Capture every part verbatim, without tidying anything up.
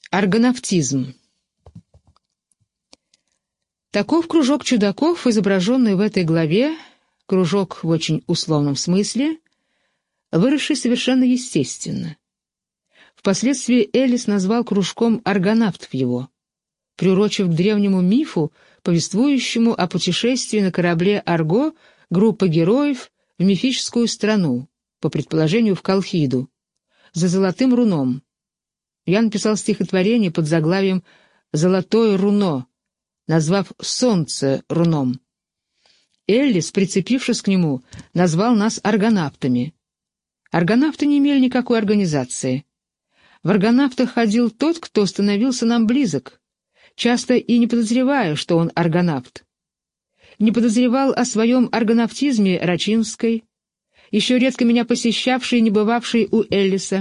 Аргонавтизм. Таков кружок чудаков, изображенный в этой главе, кружок в очень условном смысле, выросший совершенно естественно. Впоследствии Эллис назвал кружком аргонавтов его, приурочив к древнему мифу, повествующему о путешествии на корабле «Арго» группы героев в мифическую страну, по предположению в Колхиду, за золотым руном. Я написал стихотворение под заглавием «Золотое руно», назвав «Солнце руном». Эллис, прицепившись к нему, назвал нас аргонавтами. Аргонавты не имели никакой организации. В аргонавтах ходил тот, кто становился нам близок, часто и не подозревая, что он аргонавт. Не подозревал о своем аргонавтизме Рачинской, еще редко меня посещавший и не бывавший у Эллиса.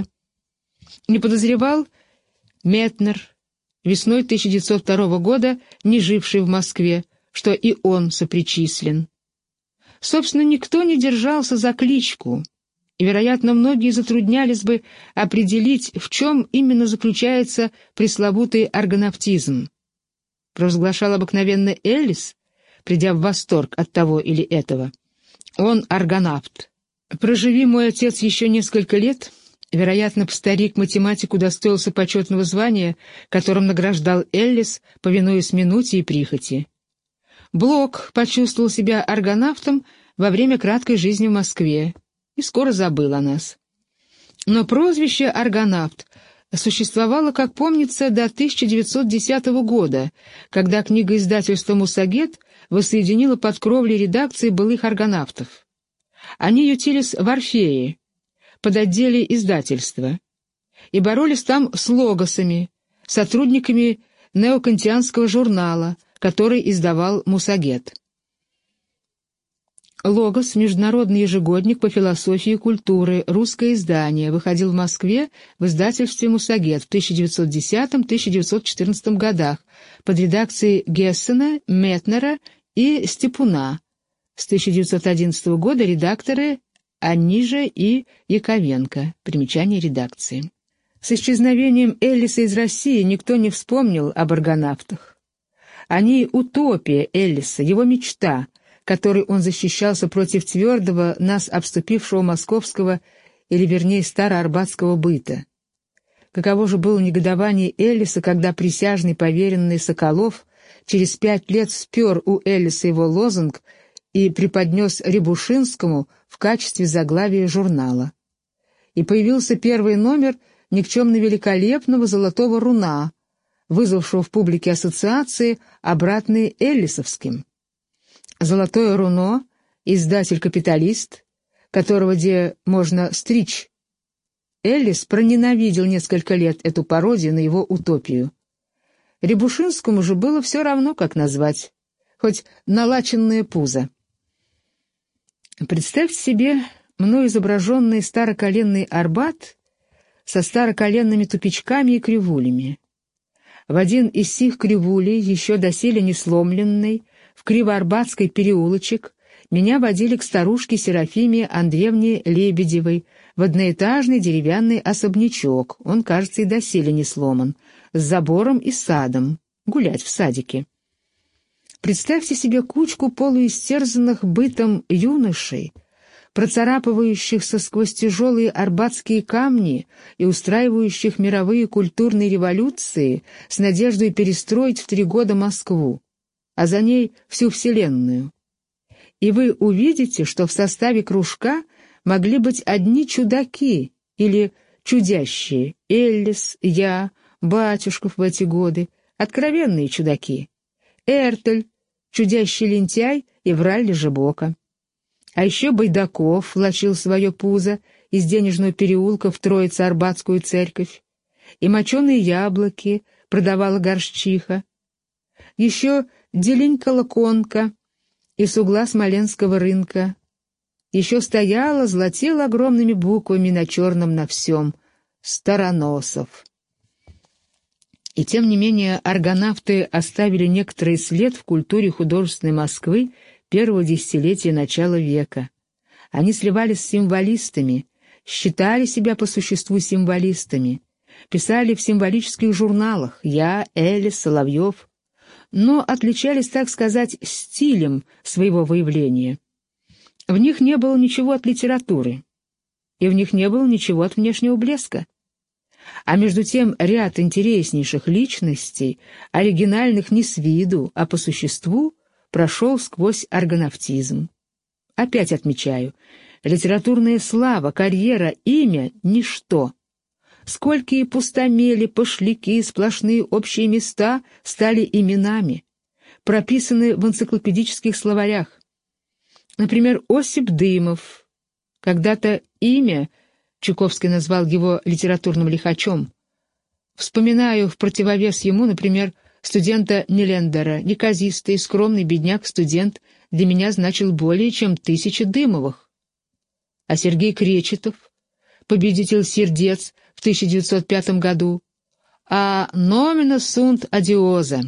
Не подозревал Метнер, весной тысяча девятьсот второго года, не живший в Москве, что и он сопричислен. Собственно, никто не держался за кличку, и, вероятно, многие затруднялись бы определить, в чем именно заключается пресловутый аргонавтизм. Провозглашал обыкновенно Эллис, придя в восторг от того или этого. Он аргонавт. Проживи мой отец еще несколько лет, вероятно, старик-математик удостоился почетного звания, которым награждал Эллис, повинуясь минуте и прихоти. Блок почувствовал себя аргонавтом во время краткой жизни в Москве и скоро забыл о нас. Но прозвище «аргонавт» существовало, как помнится, до тысяча девятьсот десятого года, когда книгоиздательство «Мусагет» воссоединило под кровлей редакции былых аргонавтов. Они ютились в Орфее, под отделе издательства, и боролись там с логосами, сотрудниками неокантианского журнала, который издавал Мусагет. «Логос» — международный ежегодник по философии и культуре, русское издание, выходил в Москве в издательстве «Мусагет» в тысяча девятьсот десятом — тысяча девятьсот четырнадцатом годах под редакцией Гессена, Метнера и Степуна. С тысяча девятьсот одиннадцатого года редакторы Анижа и Яковенко. Примечание редакции. С исчезновением Эллиса из России никто не вспомнил об аргонавтах. Они — утопия Эллиса, его мечта, которой он защищался против твердого, нас обступившего московского, или вернее староарбатского быта. Каково же было негодование Эллиса, когда присяжный поверенный Соколов через пять лет спер у Эллиса его лозунг и преподнес Рябушинскому в качестве заглавия журнала. И появился первый номер никчемно-великолепного «Золотого руна», вызвавшего в публике ассоциации, обратные эллисовским. «Золотое руно» — издатель-капиталист, которого где можно стричь. Эллис проненавидел несколько лет эту пародию на его утопию. Рябушинскому же было все равно, как назвать, хоть налаченное пузо. Представьте себе мной изображенный староколенный Арбат со староколенными тупичками и кривулями. В один из сих кривулей, еще доселе не сломленный, в Кривоарбатский переулочек, меня водили к старушке Серафиме Андреевне Лебедевой в одноэтажный деревянный особнячок, он, кажется, и доселе не сломан, с забором и садом, гулять в садике. Представьте себе кучку полуистерзанных бытом юношей, процарапывающихся сквозь тяжелые арбатские камни и устраивающих мировые культурные революции с надеждой перестроить в три года Москву, а за ней всю Вселенную. И вы увидите, что в составе кружка могли быть одни чудаки или чудящие: Эллис, я, Батюшков в эти годы, откровенные чудаки, Эртель, чудящий лентяй и враль Лежебока. А еще Байдаков влачил свое пузо из денежного переулка в Троице-Арбатскую церковь, и моченые яблоки продавала горшчиха. Еще Деленька-Лаконка из угла Смоленского рынка. Еще стояла, золотила огромными буквами на черном на всем «Староносов». И тем не менее аргонавты оставили некоторый след в культуре художественной Москвы первого десятилетия начала века. Они сливались с символистами, считали себя по существу символистами, писали в символических журналах «Я», Элис, Соловьев», но отличались, так сказать, стилем своего выявления. В них не было ничего от литературы, и в них не было ничего от внешнего блеска. А между тем ряд интереснейших личностей, оригинальных не с виду, а по существу, прошел сквозь органавтизм. Опять отмечаю, литературная слава, карьера, имя — ничто. Сколькие пустомели, пошляки, сплошные общие места стали именами, прописаны в энциклопедических словарях. Например, Осип Дымов. Когда-то имя, Чуковский назвал его литературным лихачом. Вспоминаю в противовес ему, например, студента Нелендера, неказистый, скромный бедняк-студент для меня значил более чем тысяча Дымовых. А Сергей Кречетов, победитель сердец в тысяча девятьсот пятом году, а номина сунт адиоза.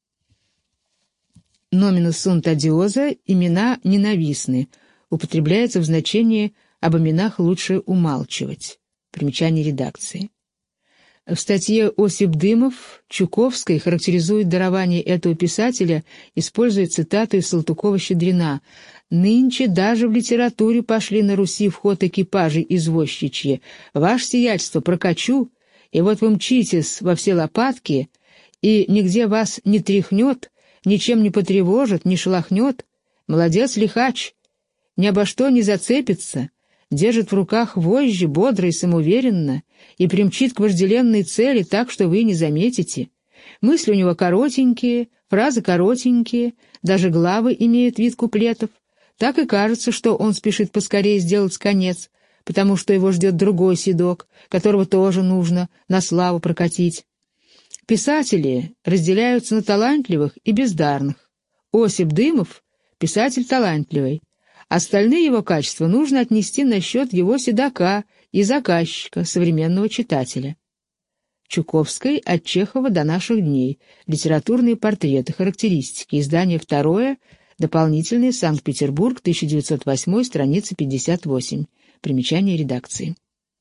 Номина сунт адиоза — имена ненавистны, употребляется в значении «об именах лучше умалчивать». Примечание редакции. В статье Осип Дымов Чуковский характеризует дарование этого писателя, используя цитату из Салтыкова-Щедрина: «Нынче даже в литературе пошли на Руси в ход экипажи извозчичьи. Ваше сиятельство прокачу, и вот вы мчитесь во все лопатки, и нигде вас не тряхнет, ничем не потревожит, не шелохнет. Молодец, лихач, ни обо что не зацепится, держит в руках вожжи бодро и самоуверенно и примчит к вожделенной цели так, что вы не заметите. Мысли у него коротенькие, фразы коротенькие, даже главы имеют вид куплетов. Так и кажется, что он спешит поскорее сделать конец, потому что его ждет другой седок, которого тоже нужно на славу прокатить. Писатели разделяются на талантливых и бездарных. Осип Дымов — писатель талантливый. Остальные его качества нужно отнести на счет его седока и заказчика, современного читателя. Чуковской от Чехова до наших дней. Литературные портреты, характеристики. Издание второе, дополнительное, Санкт-Петербург, тысяча девятьсот восьмой, страница пятьдесят восемь. Примечание редакции.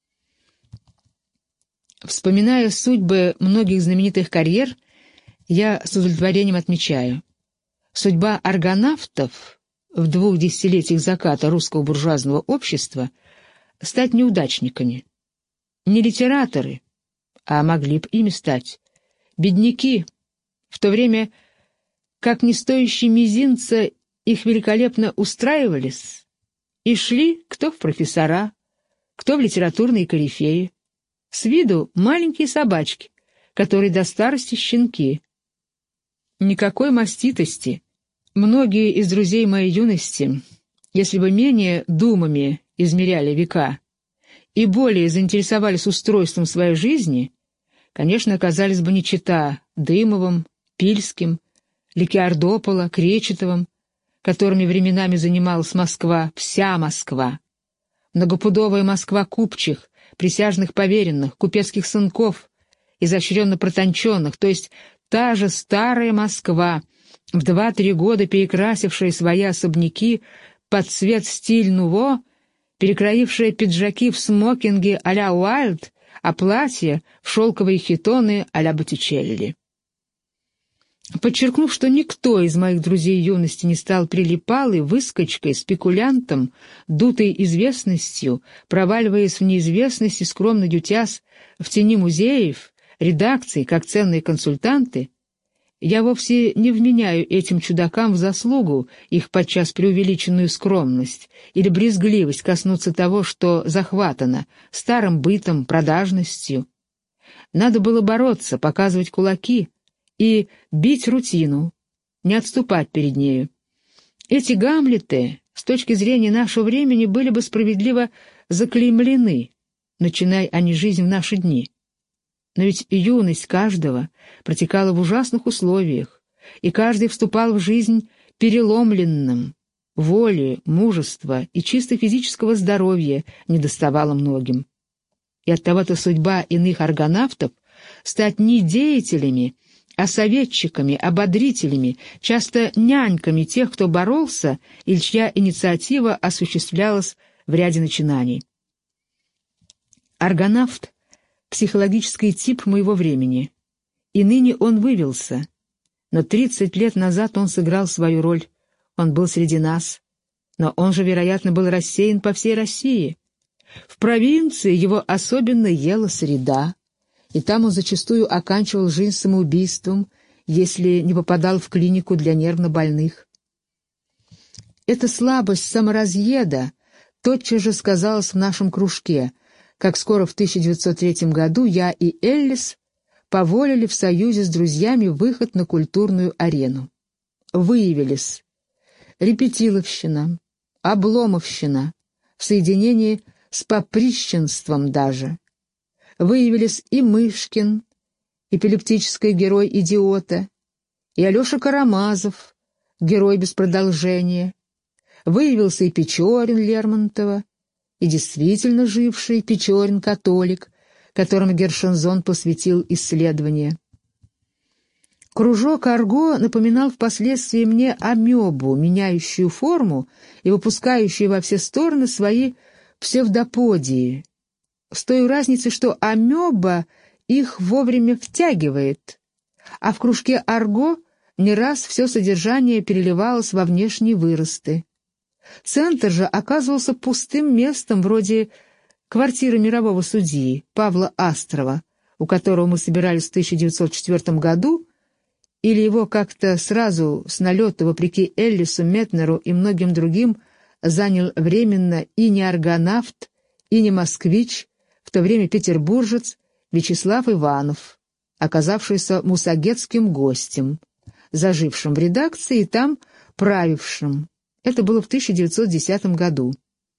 Вспоминая судьбы многих знаменитых карьер, я с удовлетворением отмечаю: судьба аргонавтов в двух десятилетиях заката русского буржуазного общества — стать неудачниками. Не литераторы, а могли б ими стать. Бедняки, в то время как не стоящие мизинца их великолепно устраивались и шли кто в профессора, кто в литературные корифеи. С виду маленькие собачки, которые до старости щенки. Никакой маститости. Многие из друзей моей юности, если бы менее думами измеряли века и более заинтересовались устройством своей жизни, конечно, оказались бы не чета Дымовым, Пильским, Ликиардопола, Кречетовым, которыми временами занималась Москва, вся Москва, многопудовая Москва купчих, присяжных поверенных, купецких сынков, изощренно протонченных, то есть та же старая Москва, в два-три года перекрасившая свои особняки под цвет стиль нуво, перекроившая пиджаки в смокинге а-ля Уайльд, а платья в шелковые хитоны а-ля Боттичелли. Подчеркнув, что никто из моих друзей юности не стал прилипалой, выскочкой, спекулянтом, дутой известностью, проваливаясь в неизвестность и скромно ютясь в тени музеев, редакций, как ценные консультанты, я вовсе не вменяю этим чудакам в заслугу их подчас преувеличенную скромность или брезгливость коснуться того, что захватано старым бытом, продажностью. Надо было бороться, показывать кулаки и бить рутину, не отступать перед нею. Эти Гамлеты, с точки зрения нашего времени, были бы справедливо заклеймлены, начиная они жизнь в наши дни. Но ведь юность каждого протекала в ужасных условиях, и каждый вступал в жизнь переломленным. Воли, мужества и чисто физического здоровья недоставало многим. И оттого-то судьба иных аргонавтов — стать не деятелями, а советчиками, ободрителями, часто няньками тех, кто боролся или чья инициатива осуществлялась в ряде начинаний. Аргонавт психологический тип моего времени. И ныне он вывелся. Но тридцать лет назад он сыграл свою роль. Он был среди нас. Но он же, вероятно, был рассеян по всей России. В провинции его особенно ела среда, и там он зачастую оканчивал жизнь самоубийством, если не попадал в клинику для нервнобольных. Эта слабость саморазъеда тотчас же сказалась в нашем кружке, как скоро в тысяча девятьсот третьем году я и Эллис поволили в союзе с друзьями выход на культурную арену. Выявились репетиловщина, обломовщина, в соединении с поприщенством даже. Выявились и Мышкин, эпилептический герой «Идиота», и Алеша Карамазов, герой без продолжения. Выявился и Печорин Лермонтова, и действительно живший Печорин-католик, которому Гершензон посвятил исследование. Кружок Арго напоминал впоследствии мне амебу, меняющую форму и выпускающую во все стороны свои псевдоподии, с той разницей, что амеба их вовремя втягивает, а в кружке Арго не раз все содержание переливалось во внешние выросты. Центр же оказывался пустым местом вроде квартиры мирового судьи Павла Астрова, у которого мы собирались в тысяча девятьсот четвёртом году, или его как-то сразу с налета, вопреки Эллису, Метнеру и многим другим, занял временно и не аргонавт, и не москвич, в то время петербуржец Вячеслав Иванов, оказавшийся мусагетским гостем, зажившим в редакции и там правившим. Это было в тысяча девятьсот десятом году.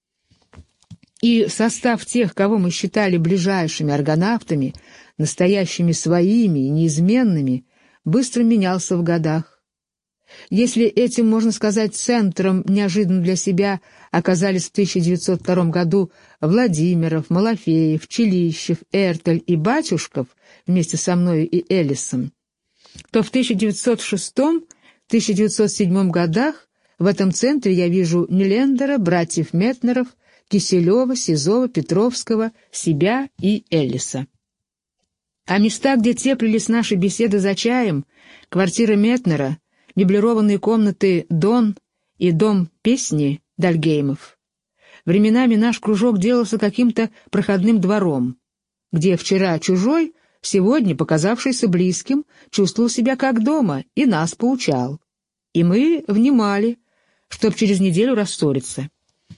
И состав тех, кого мы считали ближайшими аргонавтами, настоящими своими и неизменными, быстро менялся в годах. Если этим, можно сказать, центром неожиданно для себя оказались в тысяча девятьсот втором году Владимиров, Малафеев, Челищев, Эртель и Батюшков вместе со мной и Эллисом, то в тысяча девятьсот шестом — тысяча девятьсот седьмом годах в этом центре я вижу Нелендера, братьев Метнеров, Киселева, Сизова, Петровского, себя и Эллиса. А места, где теплились наши беседы за чаем, квартира Метнера, меблированные комнаты «Дон» и «Дом песни» Дальгеймов. Временами наш кружок делался каким-то проходным двором, где вчера чужой, сегодня, показавшийся близким, чувствовал себя как дома и нас поучал. И мы внимали, чтоб через неделю рассориться.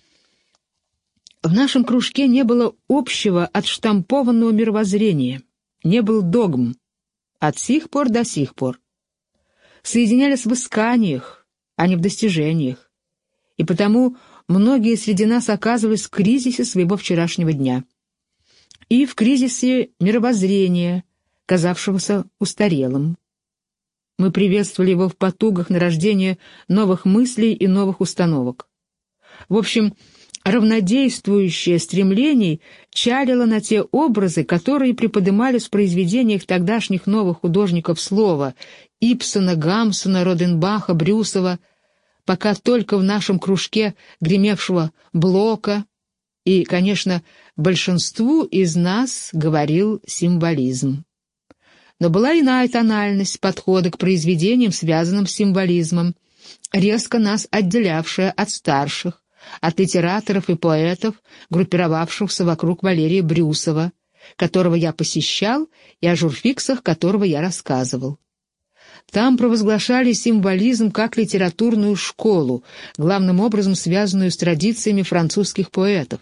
В нашем кружке не было общего отштампованного мировоззрения, не был догм, от сих пор до сих пор. Соединялись в исканиях, а не в достижениях, и потому многие среди нас оказывались в кризисе своего вчерашнего дня и в кризисе мировоззрения, казавшегося устарелым. Мы приветствовали его в потугах на рождение новых мыслей и новых установок. В общем, равнодействующее стремлений чалило на те образы, которые приподымались в произведениях тогдашних новых художников слова Ибсена, Гамсона, Роденбаха, Брюсова, пока только в нашем кружке гремевшего Блока, и, конечно, большинству из нас говорил символизм. Но была иная тональность подхода к произведениям, связанным с символизмом, резко нас отделявшая от старших, от литераторов и поэтов, группировавшихся вокруг Валерия Брюсова, которого я посещал и о журфиксах которого я рассказывал. Там провозглашали символизм как литературную школу, главным образом связанную с традициями французских поэтов.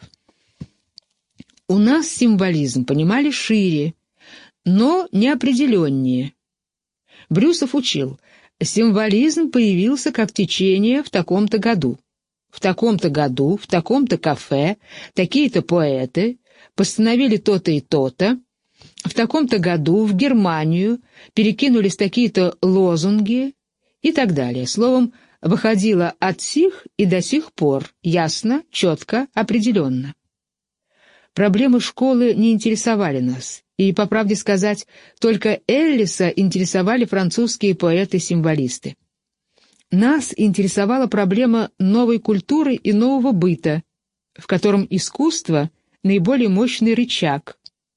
У нас символизм понимали шире, но неопределеннее. Брюсов учил, символизм появился как течение в таком-то году. В таком-то году, в таком-то кафе, такие-то поэты постановили то-то и то-то, в таком-то году в Германию перекинулись такие-то лозунги и так далее. Словом, выходило от сих и до сих пор, ясно, четко, определенно. Проблемы школы не интересовали нас, и, по правде сказать, только Эллиса интересовали французские поэты-символисты. Нас интересовала проблема новой культуры и нового быта, в котором искусство — наиболее мощный рычаг,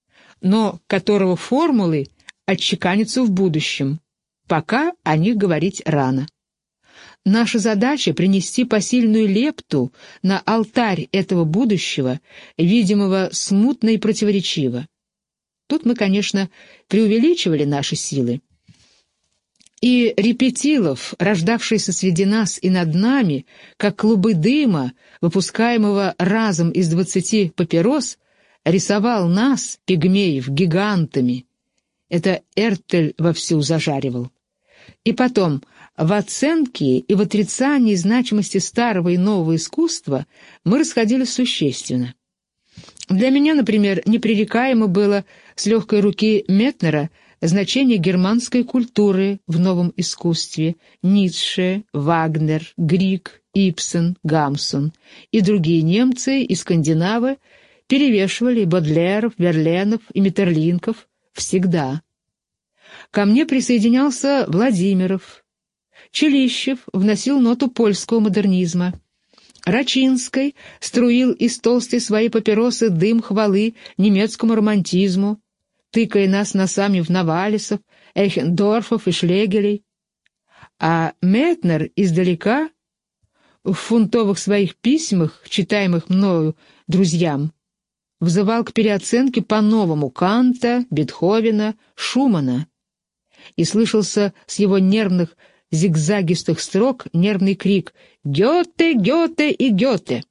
но которого формулы отчеканятся в будущем, пока о них говорить рано. Наша задача — принести посильную лепту на алтарь этого будущего, видимого смутно и противоречиво. Тут мы, конечно, преувеличивали наши силы. И репетилов, рождавшийся среди нас и над нами, как клубы дыма, выпускаемого разом из двадцати папирос, рисовал нас, пигмеев, гигантами. Это Эртель вовсю зажаривал. И потом, в оценке и в отрицании значимости старого и нового искусства мы расходились существенно. Для меня, например, непререкаемо было с легкой руки Метнера значение германской культуры в новом искусстве: Ницше, Вагнер, Грик, Ибсен, Гамсун и другие немцы и скандинавы перевешивали Бодлеров, Верленов и Метерлинков всегда. Ко мне присоединялся Владимиров. Челищев вносил ноту польского модернизма. Рачинский струил из толстой своей папиросы дым хвалы немецкому романтизму, тыкая нас носами в Навалисов, Эйхендорфов и Шлегелей. А Метнер издалека, в фунтовых своих письмах, читаемых мною друзьям, взывал к переоценке по-новому Канта, Бетховена, Шумана. И слышался с его нервных зигзагистых строк нервный крик «Гёте, Гёте и Гёте!».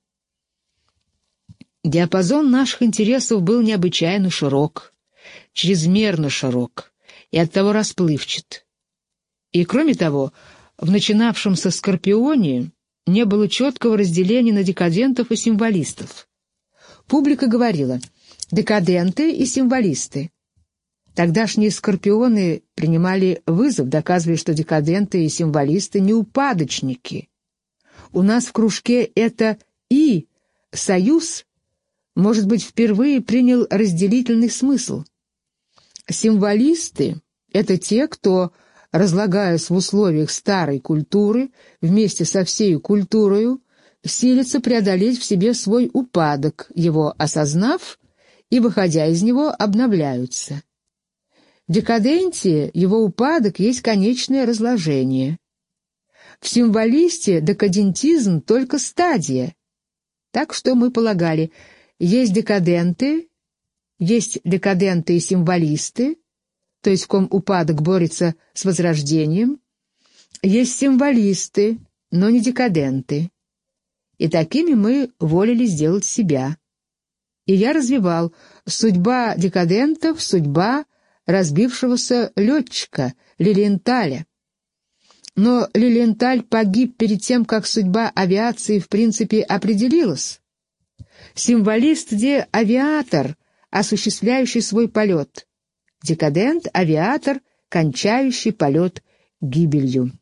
Диапазон наших интересов был необычайно широк, чрезмерно широк и оттого расплывчат. И, кроме того, в начинавшемся «Скорпионе» не было четкого разделения на декадентов и символистов. Публика говорила «декаденты» и «символисты». Тогдашние «Скорпионы» принимали вызов, доказывая, что декаденты и символисты не упадочники. У нас в кружке это «и» союз, может быть, впервые принял разделительный смысл. Символисты — это те, кто, разлагаясь в условиях старой культуры, вместе со всей культурою, силится преодолеть в себе свой упадок, его осознав, и, выходя из него, обновляются. В декаденте его упадок есть конечное разложение. В символисте декадентизм только стадия. Так что мы полагали, есть декаденты, есть декаденты и символисты, то есть в ком упадок борется с возрождением, есть символисты, но не декаденты. И такими мы волили сделать себя. И я развивал судьба декадентов, судьба разбившегося летчика Лилиенталя. Но Лилиенталь погиб перед тем, как судьба авиации в принципе определилась. Символист где авиатор, осуществляющий свой полет. Декадент — авиатор, кончающий полет гибелью.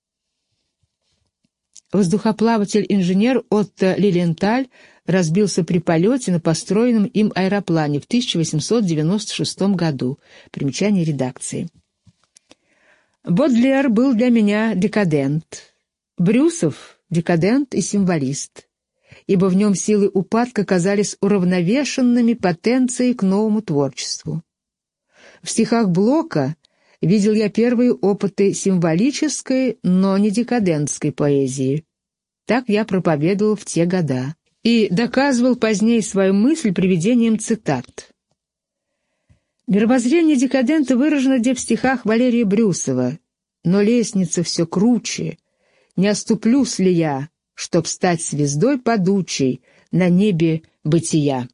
Воздухоплаватель-инженер Отто Лилиенталь разбился при полете на построенном им аэроплане в тысяча восемьсот девяносто шестом году. Примечание редакции. Бодлер был для меня декадент. Брюсов — декадент и символист, ибо в нем силы упадка казались уравновешенными потенцией к новому творчеству. В стихах Блока видел я первые опыты символической, но не декадентской поэзии. Так я проповедовал в те года и доказывал позднее свою мысль приведением цитат. Мировоззрение декадента выражено где в стихах Валерия Брюсова: «Но лестница все круче, не оступлюсь ли я, чтоб стать звездой падучей на небе бытия».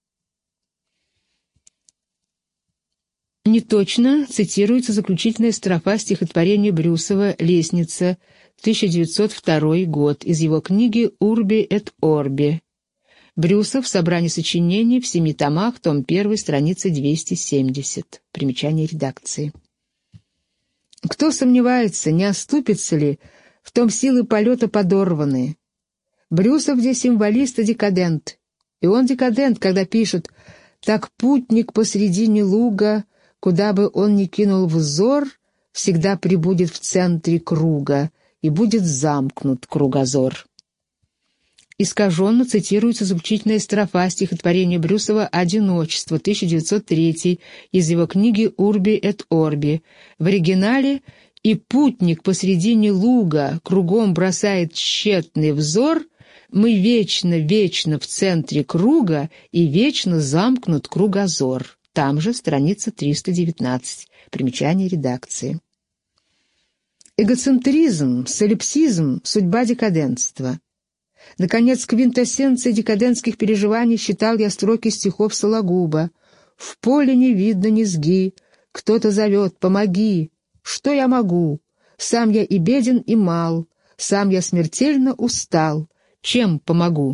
Неточно цитируется заключительная строфа стихотворения Брюсова «Лестница», тысяча девятьсот второй год, из его книги «Урби эт Орби». Брюсов, собрание сочинений в семи томах, том первый, страница двести семьдесят. Примечание редакции. Кто сомневается, не оступится ли, в том силы полета подорваны. Брюсов здесь символист и декадент. И он декадент, когда пишет «Так путник посредине луга, куда бы он ни кинул взор, всегда пребудет в центре круга, и будет замкнут кругозор». искаженно цитируется заключительная строфа стихотворения Брюсова «Одиночество», тысяча девятьсот третий, из его книги «Урби эт Орби». В оригинале «И путник посредине луга кругом бросает тщетный взор, мы вечно, вечно в центре круга, и вечно замкнут кругозор». Там же страница триста девятнадцать. Примечание редакции. Эгоцентризм, солипсизм — судьба декаденства. Наконец, квинтэссенцией декадентских переживаний считал я строки стихов Сологуба. «В поле не видно низги, кто-то зовет, помоги. Что я могу? Сам я и беден, и мал, сам я смертельно устал. Чем помогу?»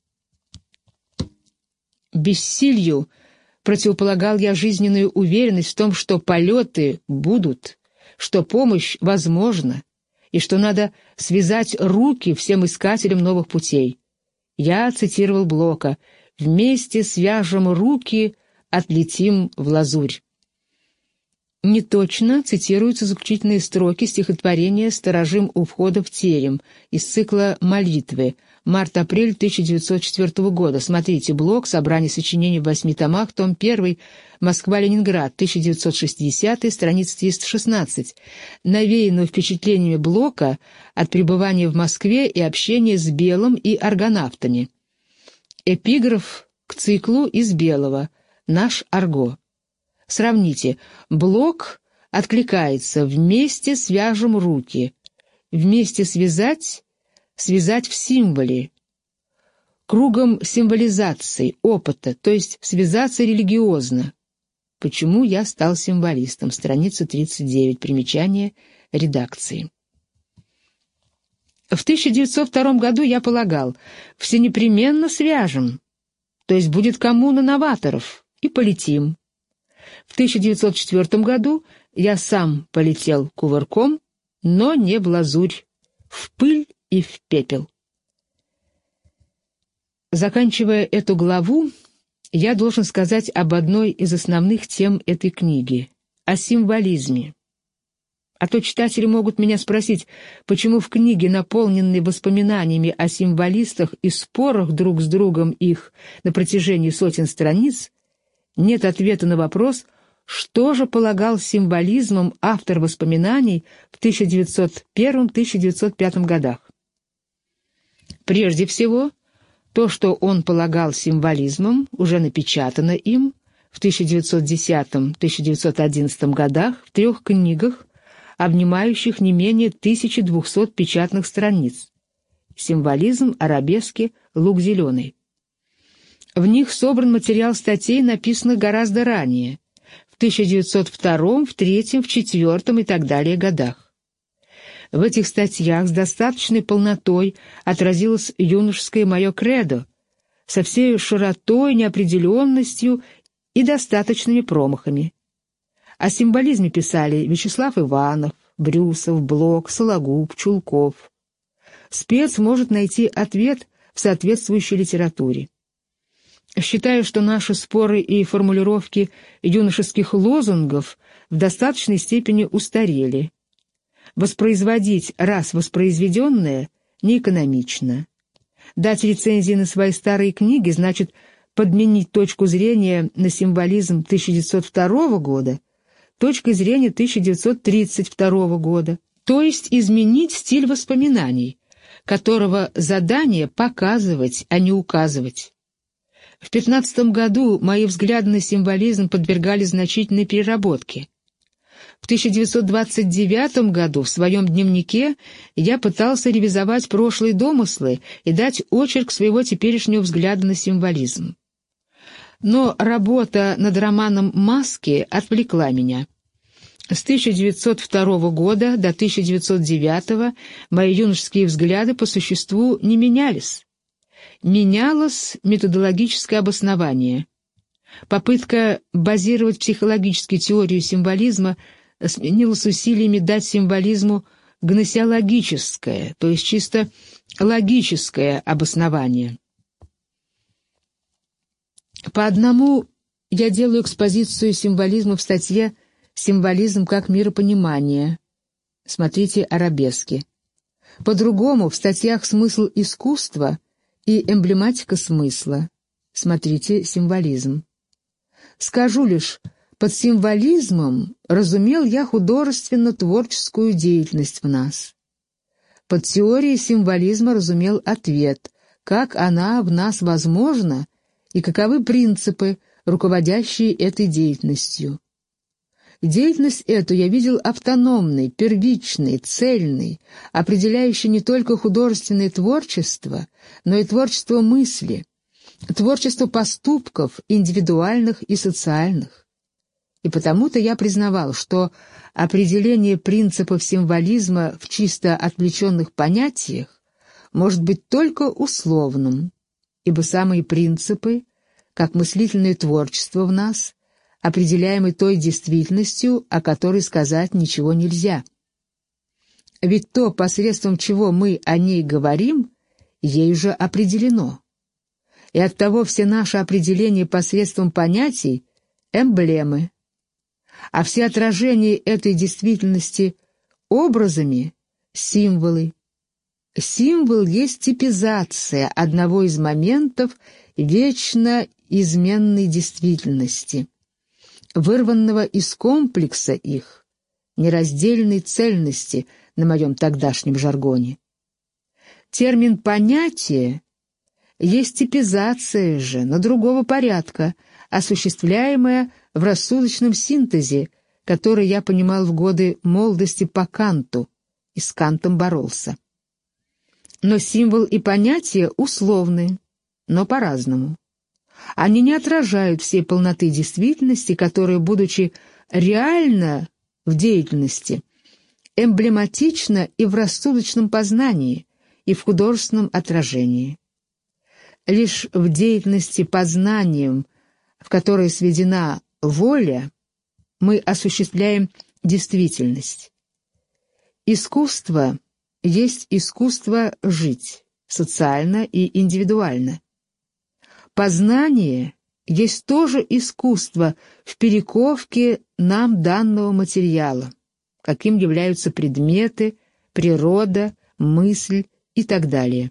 Бессилью противополагал я жизненную уверенность в том, что полеты будут, что помощь возможна, и что надо связать руки всем искателям новых путей. Я цитировал Блока: «Вместе свяжем руки, отлетим в лазурь». Неточно цитируются заключительные строки стихотворения «Сторожим у входа в терем» из цикла «Молитвы», март-апрель тысяча девятьсот четвёртого года. Смотрите Блок, собрание сочинений в восьми томах, том первый, Москва-Ленинград, тысяча девятьсот шестидесятый, страница триста шестнадцать, навеянную впечатлениями Блока от пребывания в Москве и общения с Белым и аргонавтами. Эпиграф к циклу из Белого «Наш Арго». Сравните. Блок откликается: «Вместе свяжем руки». «Вместе связать» — связать в символе, кругом символизации, опыта, то есть связаться религиозно. Почему я стал символистом? Страница тридцать девять. Примечание редакции. В тысяча девятьсот втором году я полагал: все непременно свяжем, то есть будет коммуна новаторов, и полетим. В тысяча девятьсот четвёртом году я сам полетел кувырком, но не в лазурь, в пыль и в пепел. Заканчивая эту главу, я должен сказать об одной из основных тем этой книги — о символизме. А то читатели могут меня спросить, почему в книге, наполненной воспоминаниями о символистах и спорах друг с другом их на протяжении сотен страниц, нет ответа на вопрос, что же полагал символизмом автор воспоминаний в тысяча девятьсот первом — тысяча девятьсот пятом годах. Прежде всего, то, что он полагал символизмом, уже напечатано им в тысяча девятьсот десятом — тысяча девятьсот одиннадцатом годах в трех книгах, обнимающих не менее тысячи двухсот печатных страниц. «Символизм», «Арабески», «Лук зеленый». В них собран материал статей, написанных гораздо ранее, в тысяча девятьсот втором, в третьем, в четвертом и так далее годах. В этих статьях с достаточной полнотой отразилось юношеское мое кредо, со всей широтой, неопределенностью и достаточными промахами. О символизме писали Вячеслав Иванов, Брюсов, Блок, Сологуб, Чулков. Спец может найти ответ в соответствующей литературе. Считаю, что наши споры и формулировки юношеских лозунгов в достаточной степени устарели. Воспроизводить раз воспроизведенное неэкономично. Дать рецензии на свои старые книги значит подменить точку зрения на символизм тысяча девятьсот второго года точкой зрения тысяча девятьсот тридцать второго года, то есть изменить стиль воспоминаний, которого задание показывать, а не указывать. В пятнадцатом году мои взгляды на символизм подвергались значительной переработке. В тысяча девятьсот двадцать девятом году в своем дневнике я пытался ревизовать прошлые домыслы и дать очерк своего теперешнего взгляда на символизм. Но работа над романом «Маски» отвлекла меня. С тысяча девятьсот второго года до тысяча девятьсот девятого мои юношеские взгляды по существу не менялись. Менялось методологическое обоснование. Попытка базировать психологически теорию символизма сменилась усилиями дать символизму гносеологическое, то есть чисто логическое обоснование. По одному я делаю экспозицию символизма в статье «Символизм как миропонимание». Смотрите «Арабески». По-другому в статьях «Смысл искусства» и эмблематика смысла. Смотрите символизм. Скажу лишь, под символизмом разумел я художественно-творческую деятельность в нас. Под теорией символизма разумел ответ, как она в нас возможна и каковы принципы, руководящие этой деятельностью. Деятельность эту я видел автономной, первичной, цельной, определяющей не только художественное творчество, но и творчество мысли, творчество поступков, индивидуальных и социальных. И потому-то я признавал, что определение принципов символизма в чисто отвлеченных понятиях может быть только условным, ибо самые принципы, как мыслительное творчество в нас, определяемы той действительностью, о которой сказать ничего нельзя. Ведь то, посредством чего мы о ней говорим, ей уже определено. И оттого все наши определения посредством понятий — эмблемы, а все отражения этой действительности образами — символы. Символ есть типизация одного из моментов вечно изменной действительности, вырванного из комплекса их, нераздельной цельности на моем тогдашнем жаргоне. Термин «понятие» есть типизация же, но другого порядка, осуществляемая в рассудочном синтезе, который я понимал в годы молодости по Канту и с Кантом боролся. Но символ и понятие условны, но по-разному. Они не отражают всей полноты действительности, которая, будучи реально в деятельности, эмблематична и в рассудочном познании, и в художественном отражении. Лишь в деятельности познанием, в которой сведена воля, мы осуществляем действительность. Искусство есть искусство жить, социально и индивидуально. Познание есть тоже искусство в перековке нам данного материала, каким являются предметы, природа, мысль и так далее.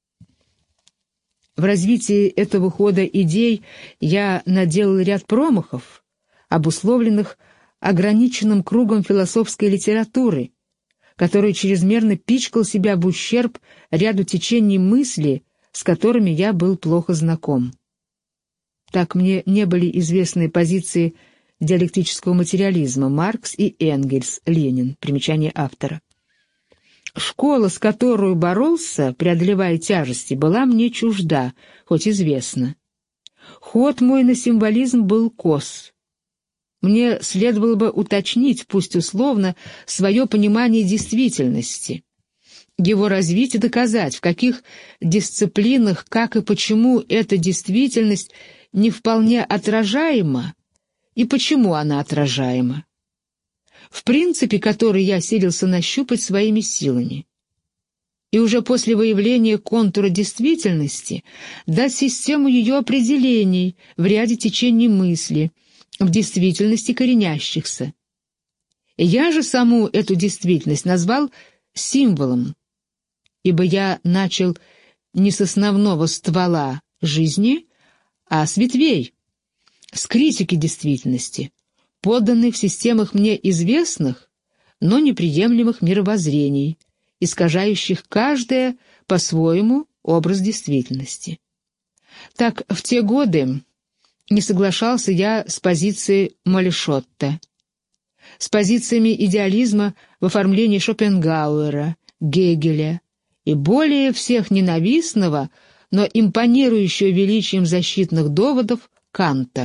В развитии этого хода идей я наделал ряд промахов, обусловленных ограниченным кругом философской литературы, который чрезмерно пичкал себя в ущерб ряду течений мысли, с которыми я был плохо знаком. Так мне не были известны позиции диалектического материализма Маркс и Энгельс, Ленин, примечание автора. Школа, с которой боролся, преодолевая тяжести, была мне чужда, хоть известна. Ход мой на символизм был кос. Мне следовало бы уточнить, пусть условно, свое понимание действительности, его развить и доказать, в каких дисциплинах, как и почему эта действительность не вполне отражаема и почему она отражаема. В принципе, который я силился нащупать своими силами. И уже после выявления контура действительности дать систему ее определений в ряде течений мысли, в действительности коренящихся. Я же саму эту действительность назвал символом, ибо я начал не с основного ствола жизни, а с ветвей, с критики действительности, подданной в системах мне известных, но неприемлемых мировоззрений, искажающих каждое по-своему образ действительности. Так, в те годы не соглашался я с позицией Молешотта, с позициями идеализма в оформлении Шопенгауэра, Гегеля и более всех ненавистного, но импонирующего величием защитных доводов Канта.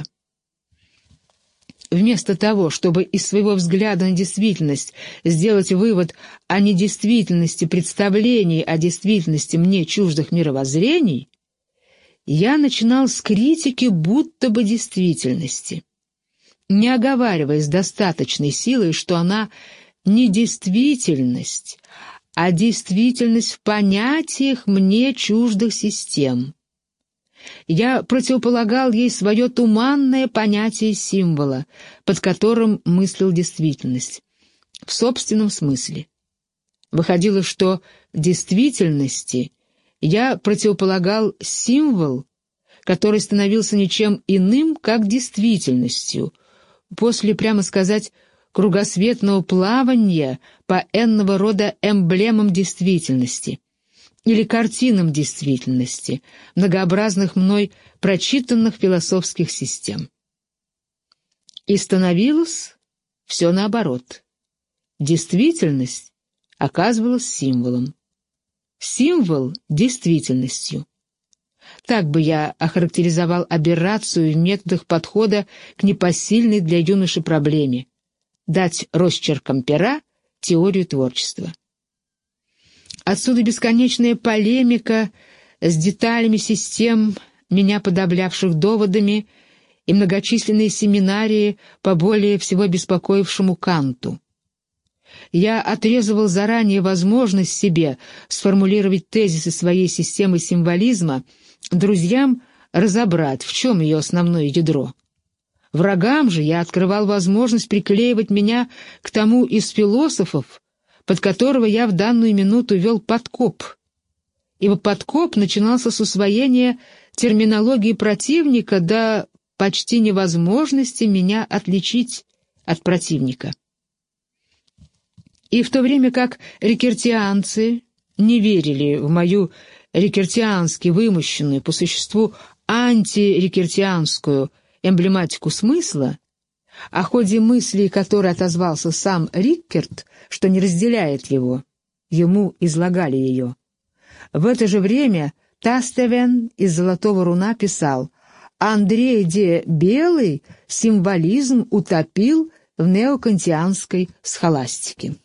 Вместо того, чтобы из своего взгляда на действительность сделать вывод о недействительности представлений о действительности мне чуждых мировоззрений, я начинал с критики будто бы действительности, не оговариваясь достаточной силой, что она не действительность, а действительность в понятиях мне чуждых систем. Я противополагал ей свое туманное понятие символа, под которым мыслил действительность, в собственном смысле. Выходило, что действительности я противополагал символ, который становился ничем иным, как действительностью, после, прямо сказать, кругосветного плавания по энного рода эмблемам действительности или картинам действительности, многообразных мной прочитанных философских систем. И становилось все наоборот. Действительность оказывалась символом. Символ — действительностью. Так бы я охарактеризовал аберрацию в методах подхода к непосильной для юноши проблеме — дать росчерком пера теорию творчества. Отсюда бесконечная полемика с деталями систем, меня подавлявших доводами, и многочисленные семинарии по более всего беспокоившему Канту. Я отрезывал заранее возможность себе сформулировать тезисы своей системы символизма, друзьям разобрать, в чем ее основное ядро. Врагам же я открывал возможность приклеивать меня к тому из философов, под которого я в данную минуту вел подкоп, ибо подкоп начинался с усвоения терминологии противника до почти невозможности меня отличить от противника. И в то время как рикертианцы не верили в мою рикертиански вымощенную, по существу антирикертианскую эмблематику смысла, о ходе мыслей, которой отозвался сам Риккерт, что не разделяет его, ему излагали ее. В это же время Тастевен из «Золотого руна» писал: «Андрей де Белый символизм утопил в неокантианской схоластике».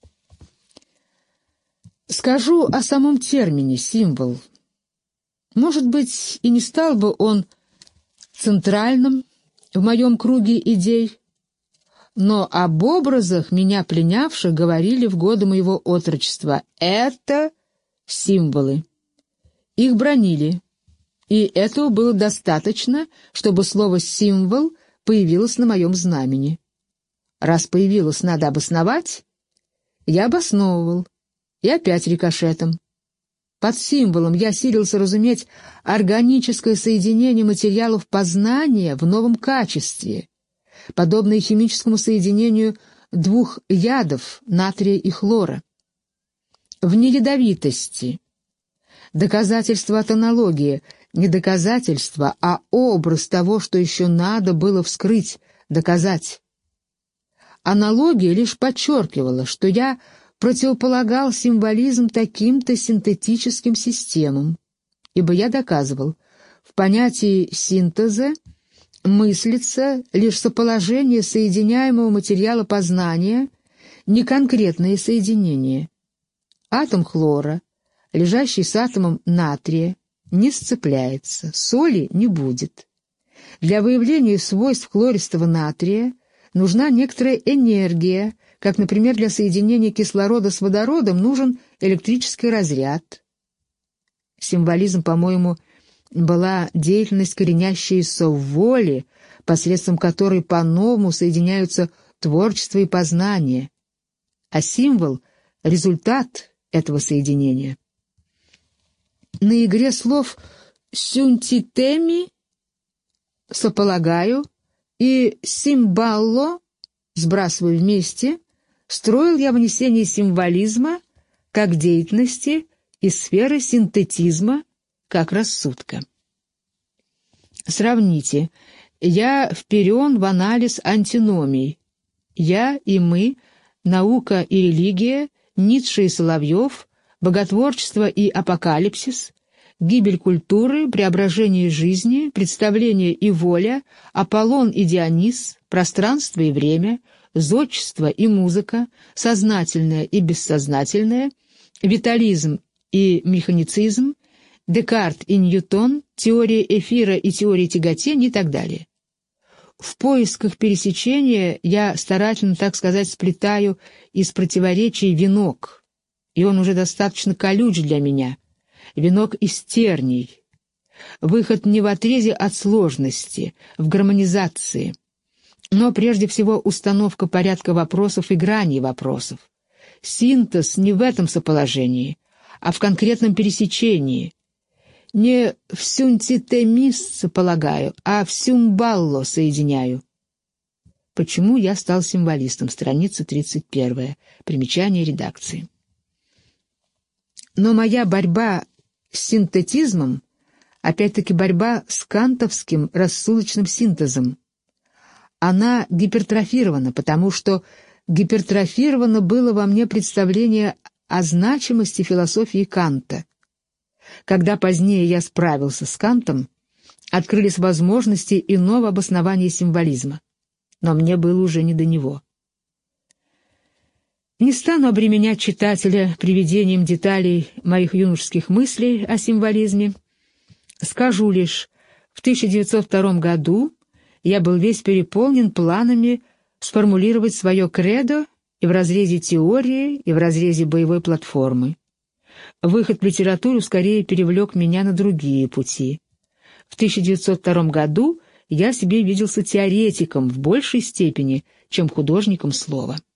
Скажу о самом термине «символ». Может быть, и не стал бы он центральным в моем круге идей, но об образах, меня пленявших, говорили в годы моего отрочества. Это символы. Их бранили, и этого было достаточно, чтобы слово «символ» появилось на моем знамени. Раз появилось, надо обосновать, я обосновывал, и опять рикошетом. Под символом я силился разуметь органическое соединение материалов познания в новом качестве, подобное химическому соединению двух ядов, натрия и хлора. В неядовитости. Доказательство от аналогии, не доказательство, а образ того, что еще надо было вскрыть, доказать. Аналогия лишь подчеркивала, что я противополагал символизм таким-то синтетическим системам, ибо я доказывал, в понятии синтеза мыслится лишь соположение соединяемого материала познания, не конкретное соединение. Атом хлора, лежащий с атомом натрия, не сцепляется, соли не будет. Для выявления свойств хлористого натрия нужна некоторая энергия, как, например, для соединения кислорода с водородом нужен электрический разряд. Символизм, по-моему, была деятельность, коренящаяся в воле, посредством которой по-новому соединяются творчество и познание, а символ — результат этого соединения. На игре слов «сюнтитеми» — «сополагаю» и «симбалло» — «сбрасываю вместе» — строил я внесение символизма как деятельности из сферы синтетизма как рассудка. Сравните. Я вперен в анализ антиномий. Я и мы, наука и религия, Ницше и Соловьев, боготворчество и апокалипсис, гибель культуры, преображение жизни, представление и воля, Аполлон и Дионис, пространство и время, зодчество и музыка, сознательное и бессознательное, витализм и механицизм, Декарт и Ньютон, теория эфира и теория тяготения и так далее. В поисках пересечения я старательно, так сказать, сплетаю из противоречий венок, и он уже достаточно колюч для меня, венок из терний. Выход не в отрезе от сложности, в гармонизации, но прежде всего установка порядка вопросов и граней вопросов. Синтез не в этом соположении, а в конкретном пересечении. Не в сюнцитемис полагаю, а в сюмбалло соединяю. Почему я стал символистом? Страница тридцать первая. Примечание редакции. Но моя борьба с синтетизмом, опять-таки борьба с кантовским рассудочным синтезом, она гипертрофирована, потому что гипертрофировано было во мне представление о значимости философии Канта. Когда позднее я справился с Кантом, открылись возможности иного обоснования символизма, но мне было уже не до него. Не стану обременять читателя приведением деталей моих юношеских мыслей о символизме. Скажу лишь, в тысяча девятьсот втором году я был весь переполнен планами сформулировать свое кредо и в разрезе теории, и в разрезе боевой платформы. Выход в литературу скорее перевлек меня на другие пути. В тысяча девятьсот втором году я себе виделся теоретиком в большей степени, чем художником слова.